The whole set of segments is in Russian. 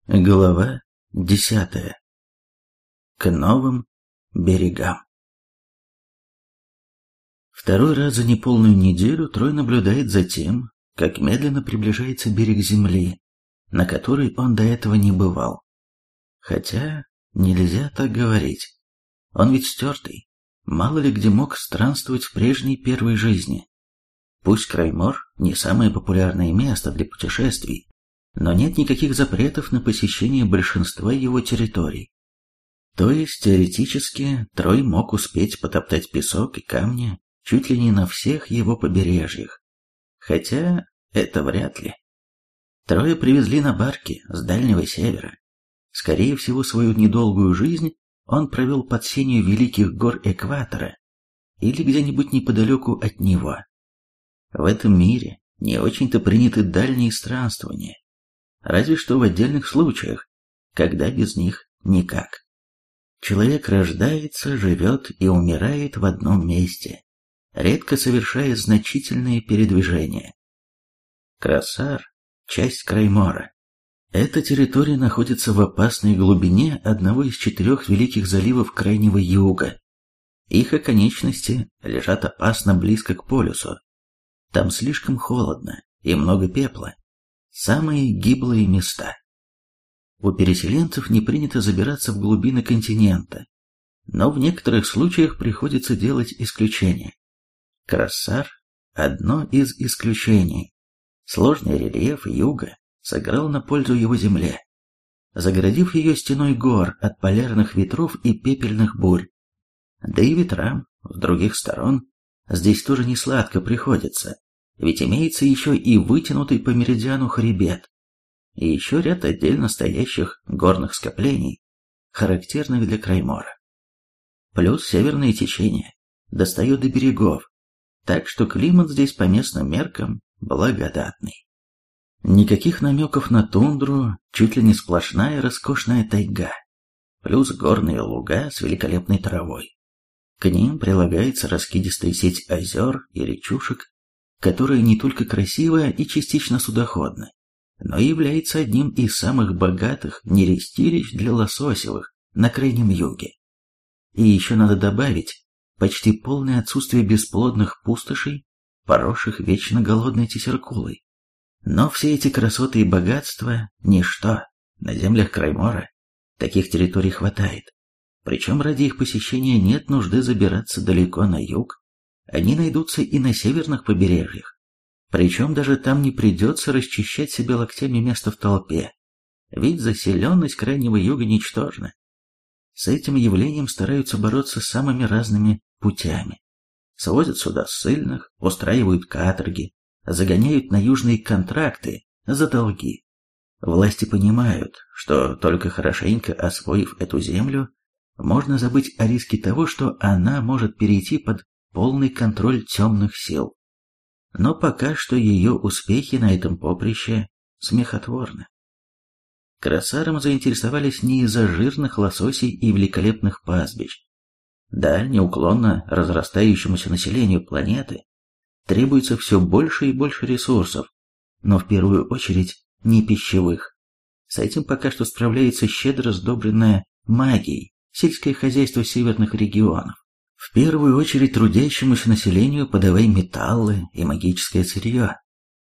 Глава 10. К новым берегам. Второй раз за неполную неделю Трой наблюдает за тем, как медленно приближается берег земли, на который он до этого не бывал. Хотя нельзя так говорить. Он ведь стертый. Мало ли где мог странствовать в прежней первой жизни. Пусть Краймор не самое популярное место для путешествий, но нет никаких запретов на посещение большинства его территорий. То есть, теоретически, Трой мог успеть потоптать песок и камни чуть ли не на всех его побережьях. Хотя, это вряд ли. Троя привезли на барке с Дальнего Севера. Скорее всего, свою недолгую жизнь он провел под сенью великих гор Экватора или где-нибудь неподалеку от него. В этом мире не очень-то приняты дальние странствования. Разве что в отдельных случаях, когда без них никак. Человек рождается, живет и умирает в одном месте, редко совершая значительные передвижения. Красар – часть Краймора. Эта территория находится в опасной глубине одного из 4 великих заливов Крайнего Юга. Их оконечности лежат опасно близко к полюсу. Там слишком холодно и много пепла. Самые гиблые места. У переселенцев не принято забираться в глубины континента, но в некоторых случаях приходится делать исключения. Крассар – одно из исключений. Сложный рельеф юга сыграл на пользу его земле, загородив ее стеной гор от полярных ветров и пепельных бурь. Да и ветрам с других сторон здесь тоже не сладко приходится. Ведь имеется еще и вытянутый по меридиану хребет, и еще ряд отдельно стоящих горных скоплений, характерных для Краймора. Плюс северное течение достает до берегов, так что климат здесь по местным меркам благодатный. Никаких намеков на тундру, чуть ли не сплошная роскошная тайга, плюс горные луга с великолепной травой. К ним прилагается раскидистая сеть озер и речушек, которая не только красивая и частично судоходна, но и является одним из самых богатых нерестилищ для лососевых на Крайнем Юге. И еще надо добавить почти полное отсутствие бесплодных пустошей, поросших вечно голодной тесеркулой. Но все эти красоты и богатства – ничто. На землях Краймора таких территорий хватает. Причем ради их посещения нет нужды забираться далеко на юг. Они найдутся и на северных побережьях. Причем даже там не придется расчищать себе локтями место в толпе, ведь заселенность Крайнего Юга ничтожна. С этим явлением стараются бороться самыми разными путями. Свозят сюда ссыльных, устраивают каторги, загоняют на южные контракты за долги. Власти понимают, что только хорошенько освоив эту землю, можно забыть о риске того, что она может перейти под полный контроль темных сил. Но пока что ее успехи на этом поприще смехотворны. Крассаром заинтересовались не из-за жирных лососей и великолепных пастбищ. Да, неуклонно разрастающемуся населению планеты требуется все больше и больше ресурсов, но в первую очередь не пищевых. С этим пока что справляется щедро сдобренная магией сельское хозяйство северных регионов. В первую очередь трудящемуся населению подавай металлы и магическое сырье.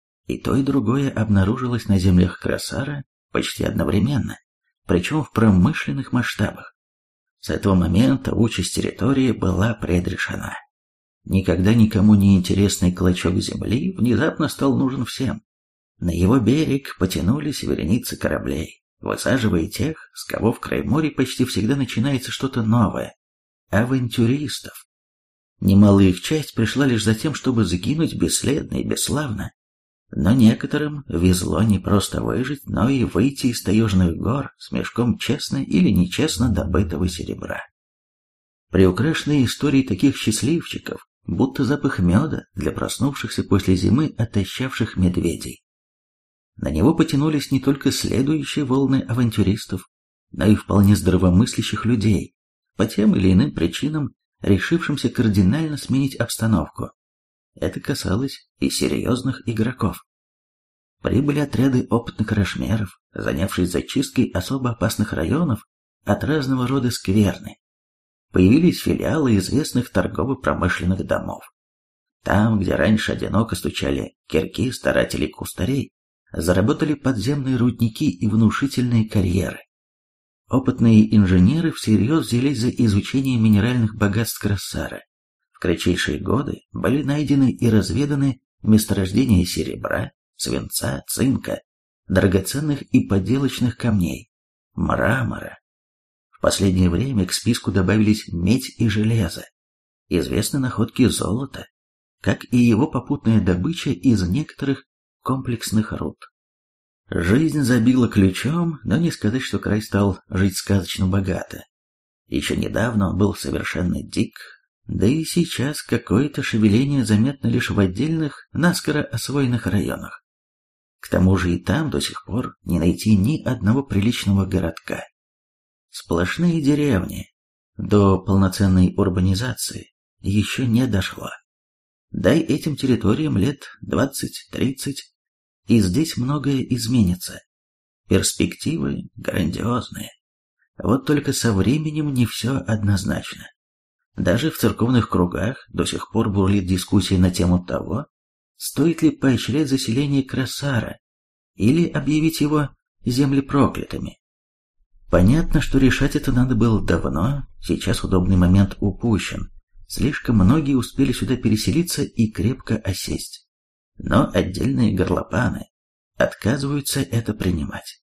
И то, и другое обнаружилось на землях Крассара почти одновременно, причем в промышленных масштабах. С этого момента участь территории была предрешена. Никогда никому не интересный клочок земли внезапно стал нужен всем. На его берег потянулись вереницы кораблей, высаживая тех, с кого в Крайморе почти всегда начинается что-то новое. Авантюристов. Немалая их часть пришла лишь за тем, чтобы сгинуть бесследно и бесславно. Но некоторым везло не просто выжить, но и выйти из таежных гор с мешком честно или нечестно добытого серебра. Приукрашенные истории таких счастливчиков, будто запах меда для проснувшихся после зимы отощавших медведей. На него потянулись не только следующие волны авантюристов, но и вполне здравомыслящих людей, по тем или иным причинам, решившимся кардинально сменить обстановку. Это касалось и серьезных игроков. прибыли отряды опытных рашмеров, занявшись зачисткой особо опасных районов от разного рода скверны. Появились филиалы известных торгово-промышленных домов. Там, где раньше одиноко стучали кирки старателей кустарей, заработали подземные рудники и внушительные карьеры. Опытные инженеры всерьез взялись за изучение минеральных богатств Крассара. В кратчайшие годы были найдены и разведаны месторождения серебра, свинца, цинка, драгоценных и подделочных камней, мрамора. В последнее время к списку добавились медь и железо. Известны находки золота, как и его попутная добыча из некоторых комплексных руд. Жизнь забила ключом, но не сказать, что край стал жить сказочно богато. Еще недавно он был совершенно дик, да и сейчас какое-то шевеление заметно лишь в отдельных, наскоро освоенных районах. К тому же и там до сих пор не найти ни одного приличного городка. Сплошные деревни. До полноценной урбанизации еще не дошло. Дай этим территориям лет 20-30, и здесь многое изменится. Перспективы грандиозные. Вот только со временем не все однозначно. Даже в церковных кругах до сих пор бурлит дискуссия на тему того, стоит ли поощрять заселение Крассара или объявить его землепроклятыми. Понятно, что решать это надо было давно, сейчас удобный момент упущен. Слишком многие успели сюда переселиться и крепко осесть. Но отдельные горлопаны отказываются это принимать.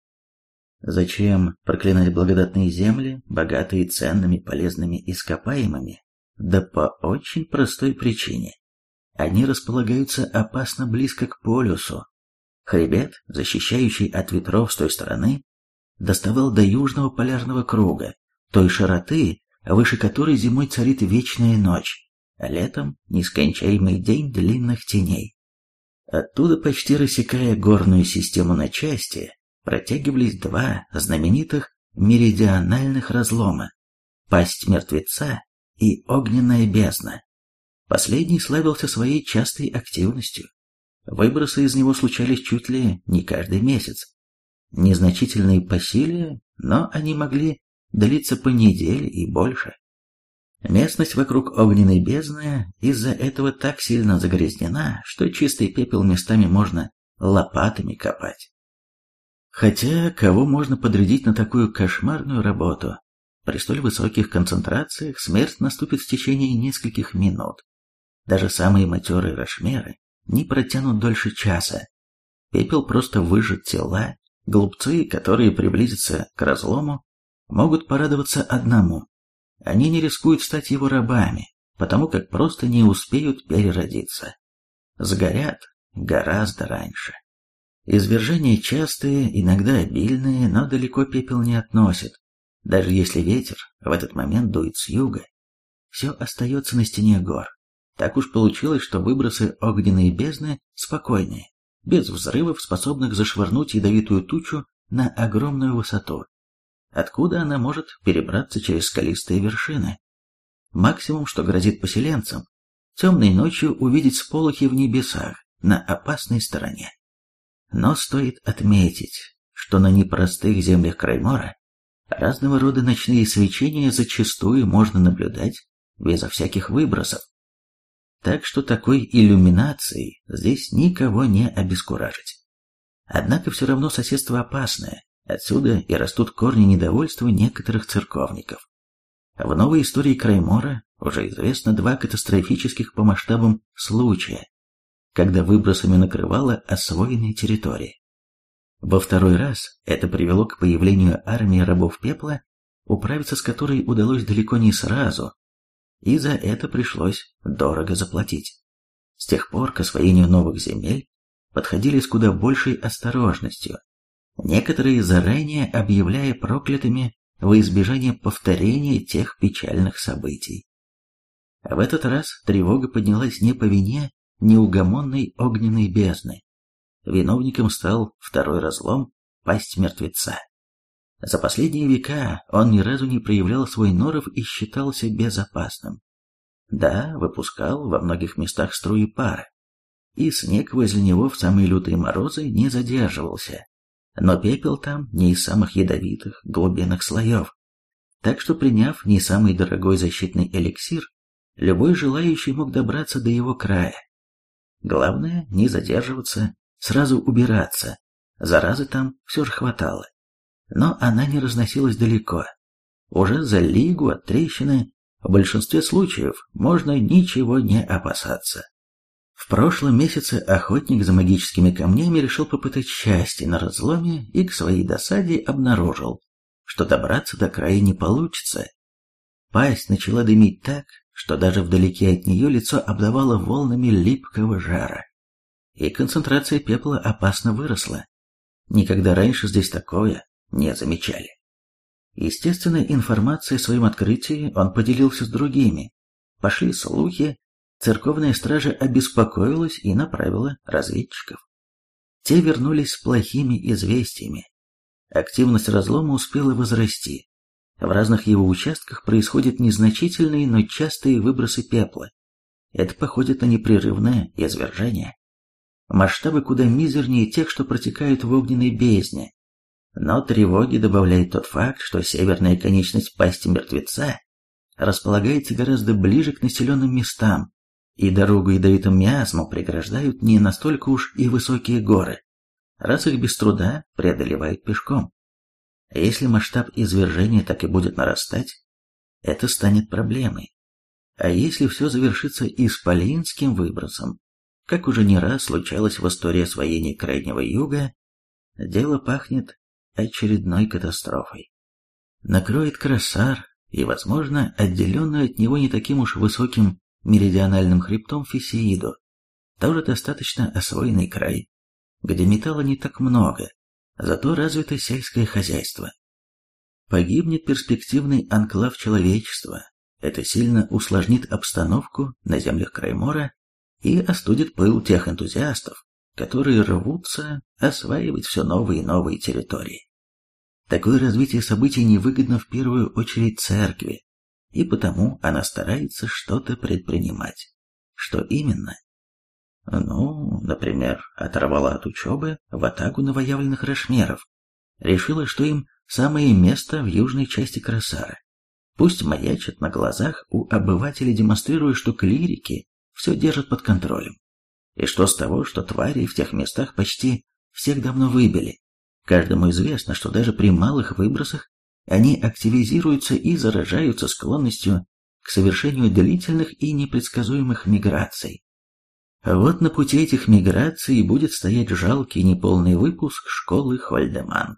Зачем проклинать благодатные земли, богатые ценными полезными ископаемыми? Да по очень простой причине. Они располагаются опасно близко к полюсу. Хребет, защищающий от ветров с той стороны, доставал до южного полярного круга, той широты, выше которой зимой царит вечная ночь, а летом нескончаемый день длинных теней. Оттуда, почти рассекая горную систему на части, протягивались два знаменитых меридиональных разлома – пасть мертвеца и огненная бездна. Последний славился своей частой активностью. Выбросы из него случались чуть ли не каждый месяц. Незначительные по силе, но они могли длиться по неделе и больше. Местность вокруг огненной бездны из-за этого так сильно загрязнена, что чистый пепел местами можно лопатами копать. Хотя, кого можно подрядить на такую кошмарную работу? При столь высоких концентрациях смерть наступит в течение нескольких минут. Даже самые матерые рашмеры не протянут дольше часа. Пепел просто выжжет тела. Глупцы, которые приблизятся к разлому, могут порадоваться одному. Они не рискуют стать его рабами, потому как просто не успеют переродиться. Сгорят гораздо раньше. Извержения частые, иногда обильные, но далеко пепел не относит. Даже если ветер в этот момент дует с юга, все остается на стене гор. Так уж получилось, что выбросы огненной бездны спокойные, без взрывов, способных зашвырнуть ядовитую тучу на огромную высоту, откуда она может перебраться через скалистые вершины. Максимум, что грозит поселенцам, темной ночью увидеть сполохи в небесах на опасной стороне. Но стоит отметить, что на непростых землях Краймора разного рода ночные свечения зачастую можно наблюдать безо всяких выбросов. Так что такой иллюминацией здесь никого не обескуражить. Однако все равно соседство опасное, отсюда и растут корни недовольства некоторых церковников. В новой истории Краймора уже известно два катастрофических по масштабам случая, когда выбросами накрывала освоенные территории. Во второй раз это привело к появлению армии рабов пепла, управиться с которой удалось далеко не сразу, и за это пришлось дорого заплатить. С тех пор к освоению новых земель подходили с куда большей осторожностью, некоторые заранее объявляя проклятыми во избежание повторения тех печальных событий. В этот раз тревога поднялась не по вине неугомонной огненной бездны. Виновником стал второй разлом – пасть мертвеца. За последние века он ни разу не проявлял свой норов и считался безопасным. Да, выпускал во многих местах струи пара, и снег возле него в самые лютые морозы не задерживался. Но пепел там не из самых ядовитых глубинных слоев. Так что, приняв не самый дорогой защитный эликсир, любой желающий мог добраться до его края. Главное, не задерживаться, сразу убираться. Заразы там все же хватало. Но она не разносилась далеко. Уже за лигу от трещины в большинстве случаев можно ничего не опасаться. В прошлом месяце охотник за магическими камнями решил попытать счастье на разломе и к своей досаде обнаружил, что добраться до края не получится. Пасть начала дымить так, что даже вдалеке от нее лицо обдавало волнами липкого жара. И концентрация пепла опасно выросла. Никогда раньше здесь такое не замечали. Естественно, информацией о своем открытии он поделился с другими. Пошли слухи, церковная стража обеспокоилась и направила разведчиков. Те вернулись с плохими известиями. Активность разлома успела возрасти. В разных его участках происходят незначительные, но частые выбросы пепла. Это походит на непрерывное извержение. Масштабы куда мизернее тех, что протекают в огненной бездне. Но тревоги добавляет тот факт, что северная конечность пасти мертвеца располагается гораздо ближе к населенным местам, и дорогу ядовитым миазмам преграждают не настолько уж и высокие горы, раз их без труда преодолевают пешком. Если масштаб извержения так и будет нарастать, это станет проблемой. А если все завершится исполинским выбросом, как уже не раз случалось в истории освоения Крайнего Юга, дело пахнет очередной катастрофой. Накроет Красар и, возможно, отделенную от него не таким уж высоким меридиональным хребтом Фесеиду, тоже достаточно освоенный край, где металла не так много, зато развито сельское хозяйство. Погибнет перспективный анклав человечества. Это сильно усложнит обстановку на землях Краймора и остудит пыл тех энтузиастов, которые рвутся осваивать все новые и новые территории. Такое развитие событий невыгодно в первую очередь церкви, и потому она старается что-то предпринимать. Что именно? Например, оторвала от учебы в атаку новоявленных рашмеров. Решила, что им самое место в южной части Красара. Пусть маячат на глазах у обывателей, демонстрируя, что клирики все держат под контролем. И что с того, что твари в тех местах почти всех давно выбили. Каждому известно, что даже при малых выбросах они активизируются и заражаются склонностью к совершению длительных и непредсказуемых миграций. Вот на пути этих миграций будет стоять жалкий неполный выпуск школы Хольдеманг.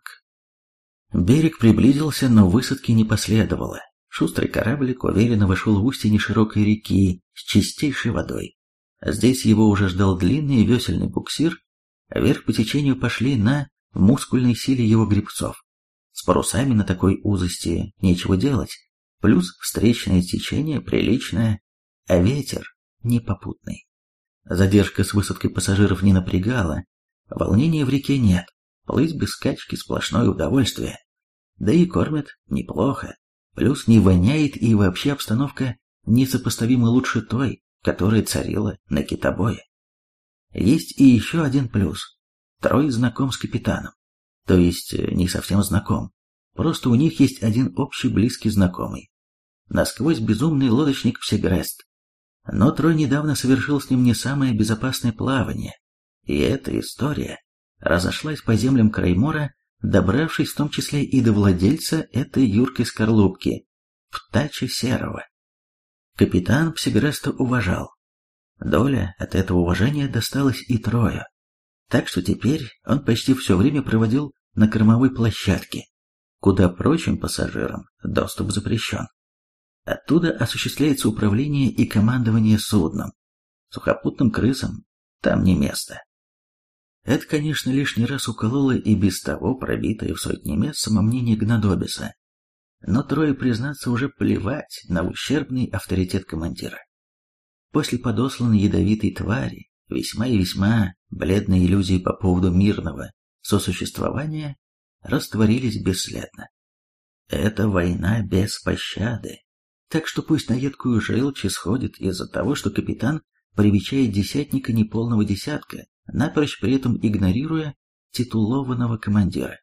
Берег приблизился, но высадки не последовало. Шустрый кораблик уверенно вошел в устье неширокой реки с чистейшей водой. Здесь его уже ждал длинный весельный буксир, а вверх по течению пошли на мускульной силе его гребцов. С парусами на такой узости нечего делать, плюс встречное течение приличное, а ветер непопутный. Задержка с высадкой пассажиров не напрягала, волнения в реке нет, плыть без скачки сплошное удовольствие. Да и кормят неплохо, плюс не воняет и вообще обстановка несопоставимо лучше той, которая царила на китобое. Есть и еще один плюс. Трой знаком с капитаном. То есть не совсем знаком. Просто у них есть один общий близкий знакомый. Насквозь безумный лодочник Всегрест. Но Трой недавно совершил с ним не самое безопасное плавание. И эта история разошлась по землям Краймора, добравшись в том числе и до владельца этой юркой скорлупки, Птача Серого. Капитан Псигреста уважал. Доля от этого уважения досталась и Трою. Так что теперь он почти все время проводил на кормовой площадке, куда прочим пассажирам доступ запрещен. Оттуда осуществляется управление и командование судном. Сухопутным крысам там не место. Это, конечно, лишний раз укололо и без того пробитое в сотни мест самомнение Гнадобиса. Но Трое, признаться, уже плевать на ущербный авторитет командира. После подосланной ядовитой твари весьма и весьма бледные иллюзии по поводу мирного сосуществования растворились бесследно. Это война без пощады. Так что пусть на едкую желчь исходит из-за того, что капитан привечает десятника неполного десятка, напрочь при этом игнорируя титулованного командира.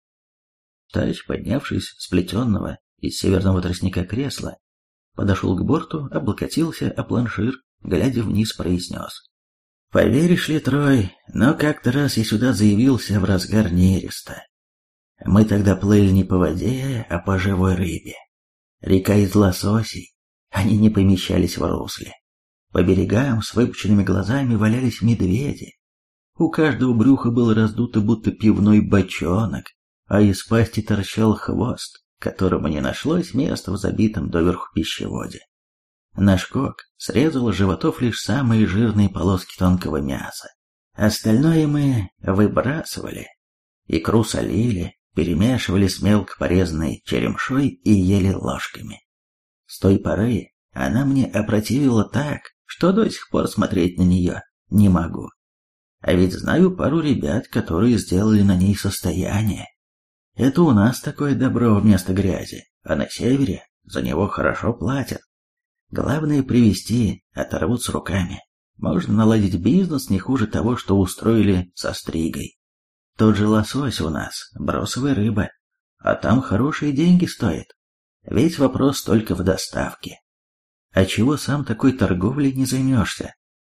Тач, поднявшись с плетенного из северного тростника кресла, подошел к борту, облокотился о планшир, глядя вниз, произнес: «Поверишь ли, Трой, но как-то раз я сюда заявился в разгар нереста. Мы тогда плыли не по воде, а по живой рыбе. Река из лососей, они не помещались в русле. По берегам с выпученными глазами валялись медведи. У каждого брюха было раздуто, будто пивной бочонок, а из пасти торчал хвост, которому не нашлось места в забитом доверху пищеводе. Наш кок срезал с животов лишь самые жирные полоски тонкого мяса. Остальное мы выбрасывали, икру солили, перемешивали с мелко порезанной черемшой и ели ложками. С той поры она мне опротивила так, что до сих пор смотреть на нее не могу. А ведь знаю пару ребят, которые сделали на ней состояние. Это у нас такое добро вместо грязи, а на севере за него хорошо платят. Главное привезти, оторвут с руками. Можно наладить бизнес не хуже того, что устроили со стригой. Тот же лосось у нас, бросовая рыба, а там хорошие деньги стоит. Весь вопрос только в доставке. А чего сам такой торговлей не займешься?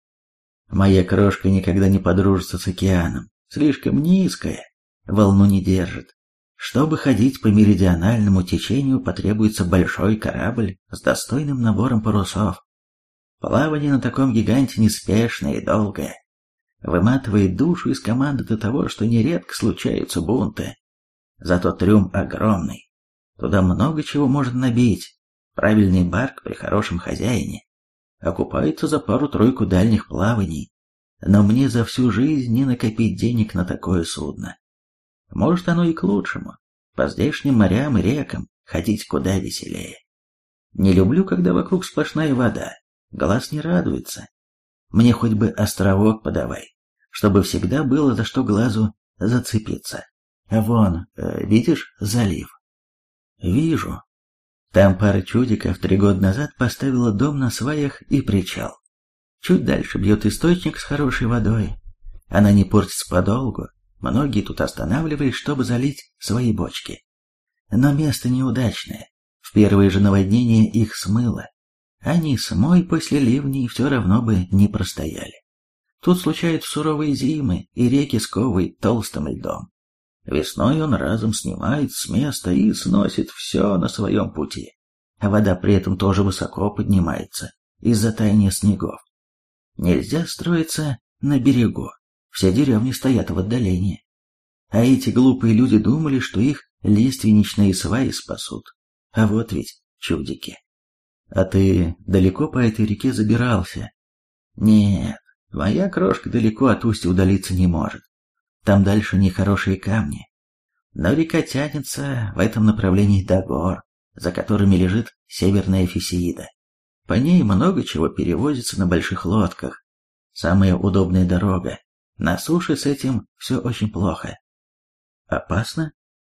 Моя крошка никогда не подружится с океаном, слишком низкая, волну не держит. Чтобы ходить по меридиональному течению, потребуется большой корабль с достойным набором парусов. Плавание на таком гиганте неспешное и долгое. Выматывает душу из команды до того, что нередко случаются бунты. Зато трюм огромный. Туда много чего можно набить. Правильный барк при хорошем хозяине окупается за пару-тройку дальних плаваний. Но мне за всю жизнь не накопить денег на такое судно. Может, оно и к лучшему. По здешним морям и рекам ходить куда веселее. Не люблю, когда вокруг сплошная вода. Глаз не радуется. Мне хоть бы островок подавай, чтобы всегда было за что глазу зацепиться. Вон, видишь залив? Вижу. Там пара чудиков 3 года назад поставила дом на сваях и причал. Чуть дальше бьет источник с хорошей водой. Она не портится подолгу. Многие тут останавливались, чтобы залить свои бочки. Но место неудачное. В первые же наводнения их смыло. Они с мой после ливней все равно бы не простояли. Тут случаются суровые зимы, и реки сковывают толстым льдом. Весной он разом снимает с места и сносит все на своем пути. А вода при этом тоже высоко поднимается из-за таяния снегов. Нельзя строиться на берегу. Все деревни стоят в отдалении. А эти глупые люди думали, что их лиственничные сваи спасут. А вот ведь чудики. А ты далеко по этой реке забирался? Нет, моя крошка далеко от устья удалиться не может. Там дальше нехорошие камни. Но река тянется в этом направлении до гор, за которыми лежит Северная Фесеида. По ней много чего перевозится на больших лодках. Самая удобная дорога. На суше с этим все очень плохо. Опасно?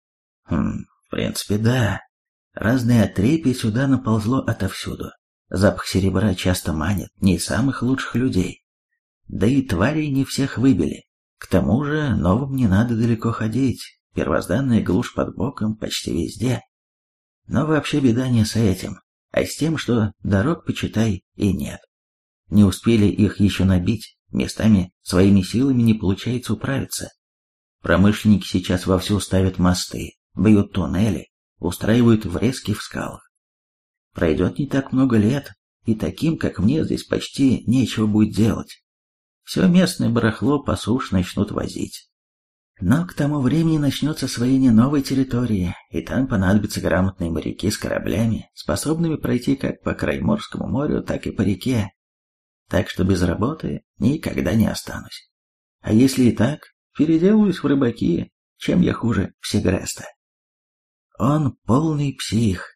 В принципе, да. Разное отрепье сюда наползло отовсюду. Запах серебра часто манит не самых лучших людей. Да и тварей не всех выбили. К тому же новым не надо далеко ходить. Первозданная глушь под боком почти везде. Но вообще беда не с этим, а с тем, что дорог, почитай, и нет. Не успели их еще набить, местами своими силами не получается управиться. Промышленники сейчас вовсю ставят мосты, бьют туннели, устраивают врезки в скалах. Пройдет не так много лет, и таким, как мне, здесь почти нечего будет делать. Все местное барахло по суше начнут возить. Но к тому времени начнется освоение новой территории, и там понадобятся грамотные моряки с кораблями, способными пройти как по Крайморскому морю, так и по реке. Так что без работы никогда не останусь. А если и так, переделаюсь в рыбаки, чем я хуже Всегреста. Он полный псих.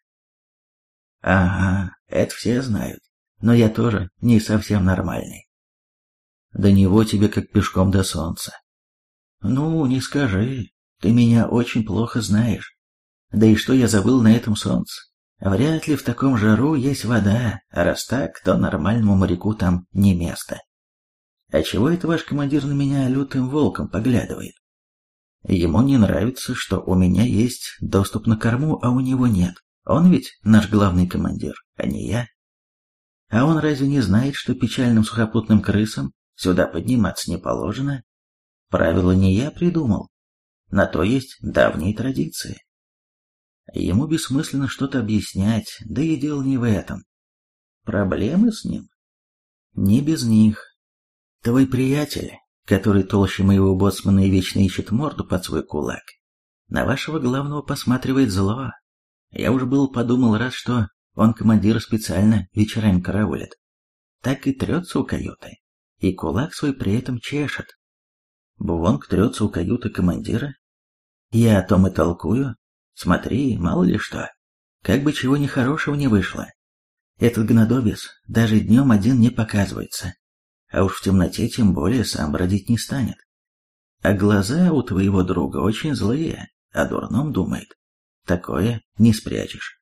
Ага, это все знают, но я тоже не совсем нормальный. До него тебе как пешком до солнца. Ну, не скажи, ты меня очень плохо знаешь. Да и что я забыл на этом солнце? Вряд ли в таком жару есть вода, а раз так, то нормальному моряку там не место. А чего это ваш командир на меня лютым волком поглядывает? Ему не нравится, что у меня есть доступ на корму, а у него нет. Он ведь наш главный командир, а не я. А он разве не знает, что печальным сухопутным крысам сюда подниматься не положено? Правила не я придумал. На то есть давние традиции. Ему бессмысленно что-то объяснять, да и дело не в этом. Проблемы с ним? Не без них. Твой приятель, который толще моего боцмана и вечно ищет морду под свой кулак, на вашего главного посматривает зло. Я уж был подумал раз, что он командира специально вечерами караулит. Так и трется у каюты, и кулак свой при этом чешет. Бувонг трется у каюты командира? Я о том и толкую. Смотри, мало ли что. Как бы чего нехорошего не вышло. Этот гнодобец даже днем один не показывается. А уж в темноте тем более сам бродить не станет. А глаза у твоего друга очень злые, о дурном думает. Такое не спрячешь.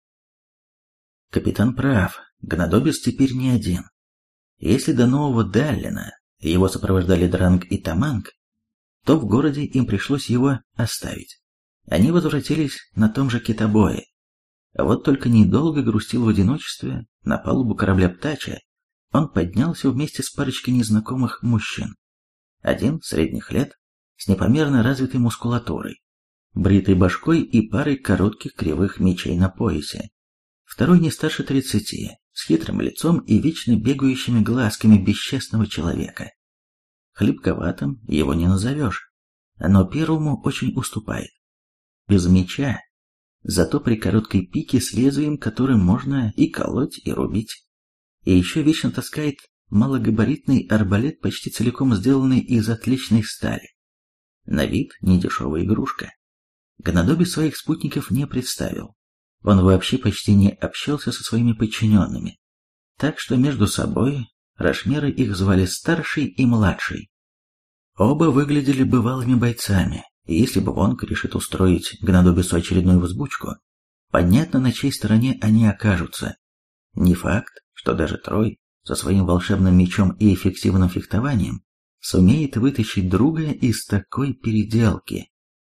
Капитан прав, гнодобец теперь не один. Если до нового Даллина его сопровождали Дранг и Таманг, то в городе им пришлось его оставить. Они возвратились на том же китобое. Вот только недолго грустил в одиночестве на палубу корабля Птача. Он поднялся вместе с парочкой незнакомых мужчин. Один средних лет, с непомерно развитой мускулатурой, бритой башкой и парой коротких кривых мечей на поясе. Второй не старше 30, с хитрым лицом и вечно бегающими глазками бесчестного человека. Хлипковатым его не назовешь, но первому очень уступает. Без меча, зато при короткой пике с лезвием, которым можно и колоть, и рубить. И еще вечно таскает малогабаритный арбалет, почти целиком сделанный из отличной стали. На вид недешевая игрушка. Гнодобец своих спутников не представил. Он вообще почти не общался со своими подчиненными. Так что между собой рашмеры их звали Старший и Младший. Оба выглядели бывалыми бойцами. И если бы Вонг решит устроить гнодобецу очередную взбучку, понятно, на чьей стороне они окажутся. Не факт, что даже Трой со своим волшебным мечом и эффективным фехтованием сумеет вытащить друга из такой переделки.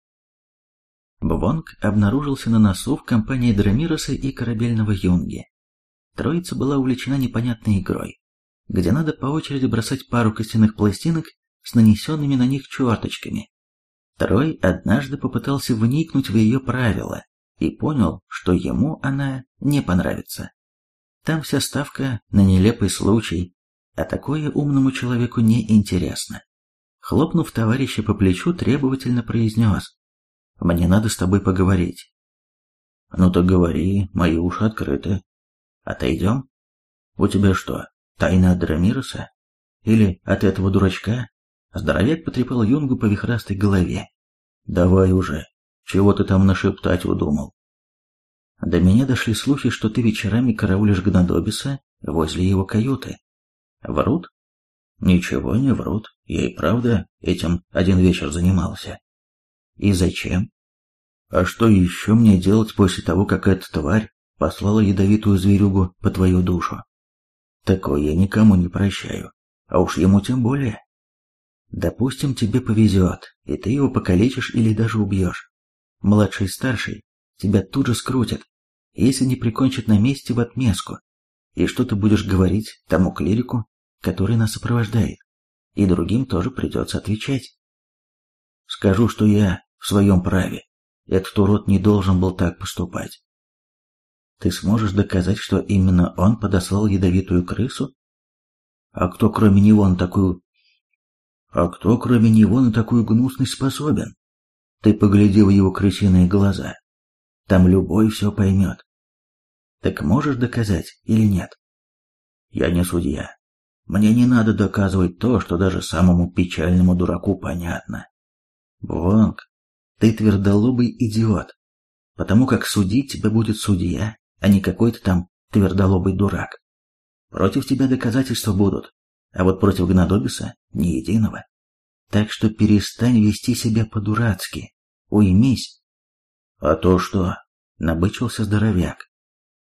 Бвонг обнаружился на носу в компании Драмироса и корабельного юнги. Троица была увлечена непонятной игрой, где надо по очереди бросать пару костяных пластинок с нанесенными на них черточками. Трой однажды попытался вникнуть в ее правила и понял, что ему она не понравится. Там вся ставка на нелепый случай, а такое умному человеку не интересно. Хлопнув товарища по плечу, требовательно произнес: «Мне надо с тобой поговорить». «Ну так говори, мои уши открыты. Отойдем? У тебя что, тайна от Драмироса? Или от этого дурачка?» Здоровяк потрепал юнгу по вихрастой голове. «Давай уже, чего ты там нашептать удумал?» «До меня дошли слухи, что ты вечерами караулишь гнодобеса возле его каюты. Врут?» «Ничего не врут, я и правда этим один вечер занимался». «И зачем?» «А что еще мне делать после того, как эта тварь послала ядовитую зверюгу по твою душу? Такое я никому не прощаю, а уж ему тем более. Допустим, тебе повезет, и ты его покалечишь или даже убьешь. Младший и старший тебя тут же скрутят, если не прикончат на месте в отместку. И что ты будешь говорить тому клирику, который нас сопровождает? И другим тоже придется отвечать». «Скажу, что я в своем праве. Этот урод не должен был так поступать». «Ты сможешь доказать, что именно он подослал ядовитую крысу? А кто кроме него на такую гнусность способен? Ты погляди в его крысиные глаза. Там любой все поймет. Так можешь доказать или нет?» «Я не судья. Мне не надо доказывать то, что даже самому печальному дураку понятно. Вонг, ты твердолобый идиот, потому как судить тебя будет судья, а не какой-то там твердолобый дурак. Против тебя доказательства будут, а вот против гнодобеса ни единого. Так что перестань вести себя по-дурацки, уймись». «А то что?» — набычился здоровяк.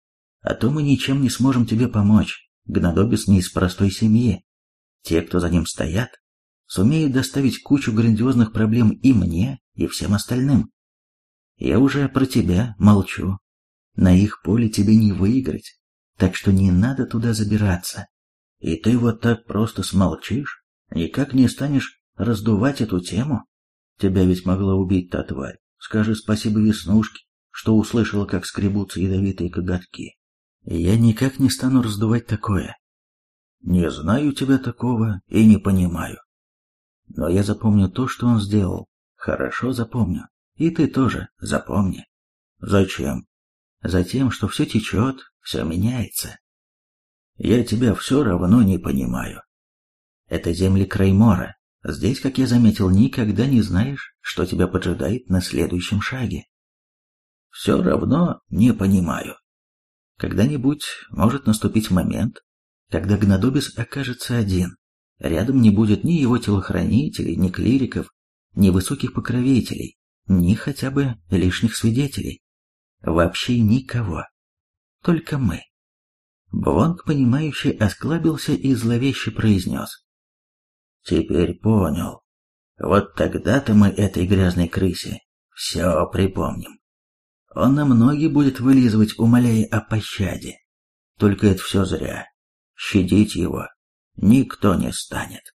а то мы ничем не сможем тебе помочь. Гнадобис не из простой семьи. Те, кто за ним стоят, сумеют доставить кучу грандиозных проблем и мне, и всем остальным. Я уже про тебя молчу. На их поле тебе не выиграть, так что не надо туда забираться. И ты вот так просто смолчишь, никак не станешь раздувать эту тему? Тебя ведь могла убить та тварь. Скажи спасибо Веснушке, что услышала, как скребутся ядовитые коготки. Я никак не стану раздувать такое. Не знаю тебя такого и не понимаю. Но я запомню то, что он сделал. Хорошо запомню. И ты тоже запомни. Зачем? Затем, что все течет, все меняется. Я тебя все равно не понимаю. Это земли Краймора. Здесь, как я заметил, никогда не знаешь, что тебя поджидает на следующем шаге. Все равно не понимаю. Когда-нибудь может наступить момент, когда Гнадобис окажется один. Рядом не будет ни его телохранителей, ни клириков, ни высоких покровителей, ни хотя бы лишних свидетелей. Вообще никого. Только мы. Бвонг, понимающий, осклабился и зловеще произнес. Теперь понял. Вот тогда-то мы этой грязной крысе все припомним. Он нам ноги будет вылизывать, умоляя о пощаде. Только это все зря. Щадить его никто не станет.